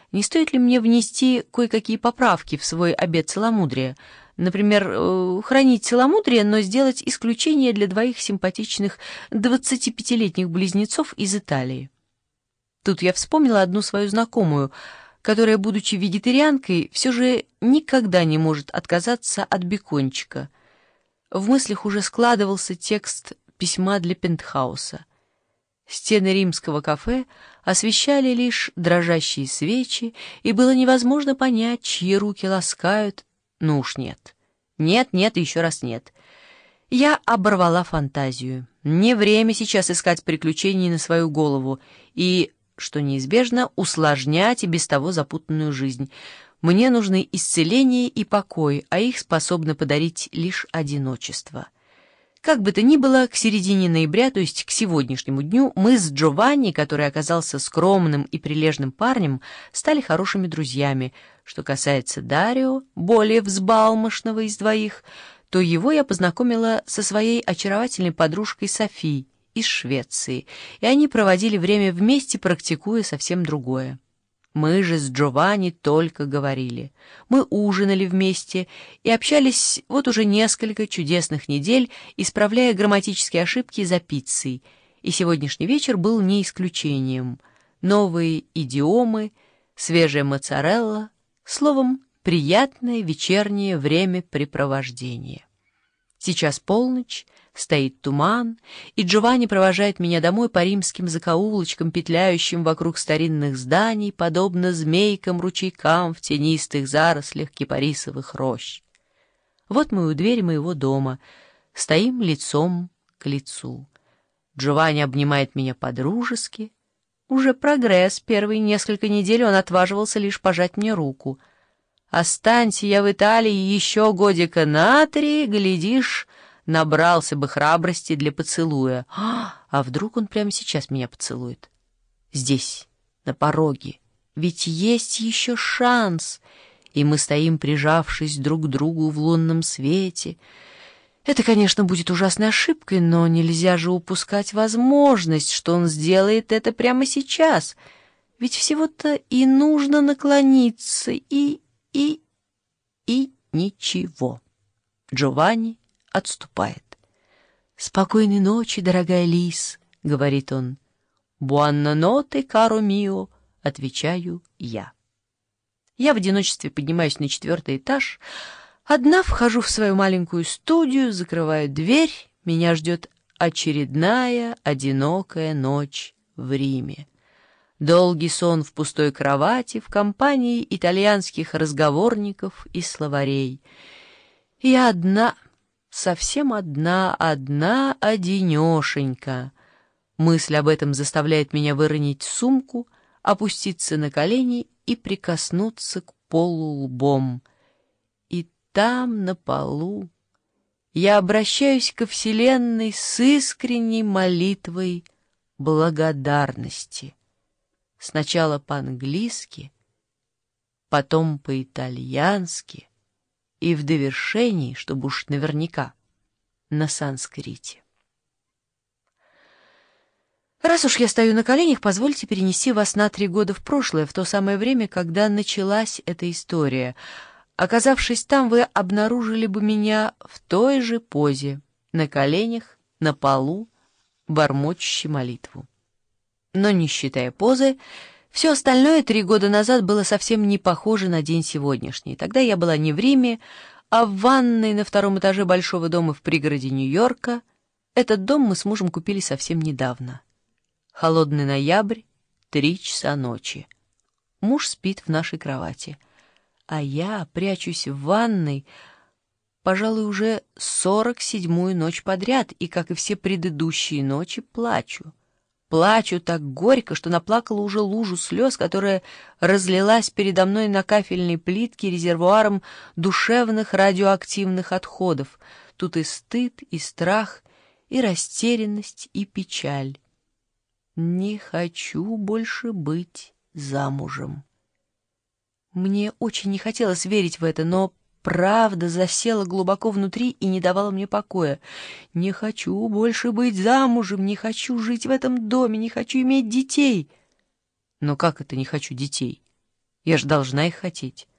не стоит ли мне внести кое-какие поправки в свой обет целомудрия? Например, хранить целомудрие, но сделать исключение для двоих симпатичных 25-летних близнецов из Италии. Тут я вспомнила одну свою знакомую, которая, будучи вегетарианкой, все же никогда не может отказаться от бекончика. В мыслях уже складывался текст письма для пентхауса. Стены римского кафе освещали лишь дрожащие свечи, и было невозможно понять, чьи руки ласкают. Ну уж нет. Нет, нет и еще раз нет. Я оборвала фантазию. Не время сейчас искать приключений на свою голову и, что неизбежно, усложнять и без того запутанную жизнь. Мне нужны исцеление и покой, а их способно подарить лишь одиночество. Как бы то ни было, к середине ноября, то есть к сегодняшнему дню, мы с Джованни, который оказался скромным и прилежным парнем, стали хорошими друзьями. Что касается Дарио, более взбалмошного из двоих, то его я познакомила со своей очаровательной подружкой Софи из Швеции, и они проводили время вместе, практикуя совсем другое. Мы же с Джованни только говорили. Мы ужинали вместе и общались вот уже несколько чудесных недель, исправляя грамматические ошибки за пиццей, и сегодняшний вечер был не исключением. Новые идиомы, свежая моцарелла, словом, приятное вечернее времяпрепровождение. Сейчас полночь, стоит туман, и Джованни провожает меня домой по римским закоулочкам, петляющим вокруг старинных зданий, подобно змейкам-ручейкам в тенистых зарослях кипарисовых рощ. Вот мы у двери моего дома, стоим лицом к лицу. Джованни обнимает меня по-дружески. Уже прогресс, первые несколько недель он отваживался лишь пожать мне руку. Останься я в Италии еще годика на 3, глядишь, набрался бы храбрости для поцелуя. А вдруг он прямо сейчас меня поцелует? Здесь, на пороге. Ведь есть еще шанс. И мы стоим, прижавшись друг к другу в лунном свете. Это, конечно, будет ужасной ошибкой, но нельзя же упускать возможность, что он сделает это прямо сейчас. Ведь всего-то и нужно наклониться, и ничего. Джованни отступает. «Спокойной ночи, дорогая Лис», — говорит он. «Буанноноте, каро мио», — отвечаю я. Я в одиночестве поднимаюсь на 4-й этаж, одна вхожу в свою маленькую студию, закрываю дверь, меня ждет очередная одинокая ночь в Риме. Долгий сон в пустой кровати в компании итальянских разговорников и словарей. Я одна, совсем одна, одинешенька. Мысль об этом заставляет меня выронить сумку, опуститься на колени и прикоснуться к полу лбом. И там, на полу, я обращаюсь ко Вселенной с искренней молитвой благодарности. Сначала по-английски, потом по-итальянски и в довершении, чтобы уж наверняка, на санскрите. Раз уж я стою на коленях, позвольте перенести вас на 3 года в прошлое, в то самое время, когда началась эта история. Оказавшись там, вы обнаружили бы меня в той же позе, на коленях, на полу, бормочущей молитву. Но не считая позы, все остальное 3 года назад было совсем не похоже на день сегодняшний. Тогда я была не в Риме, а в ванной на 2-м этаже большого дома в пригороде Нью-Йорка. Этот дом мы с мужем купили совсем недавно. Холодный ноябрь, 3 часа ночи. Муж спит в нашей кровати, а я прячусь в ванной, пожалуй, уже 47-ю ночь подряд, и, как и все предыдущие ночи, плачу. Плачу так горько, что наплакала уже лужу слез, которая разлилась передо мной на кафельной плитке резервуаром душевных радиоактивных отходов. Тут и стыд, и страх, и растерянность, и печаль. Не хочу больше быть замужем. Мне очень не хотелось верить в это, но правда засела глубоко внутри и не давала мне покоя. Не хочу больше быть замужем, не хочу жить в этом доме, не хочу иметь детей. Но как это не хочу детей? Я ж должна их хотеть.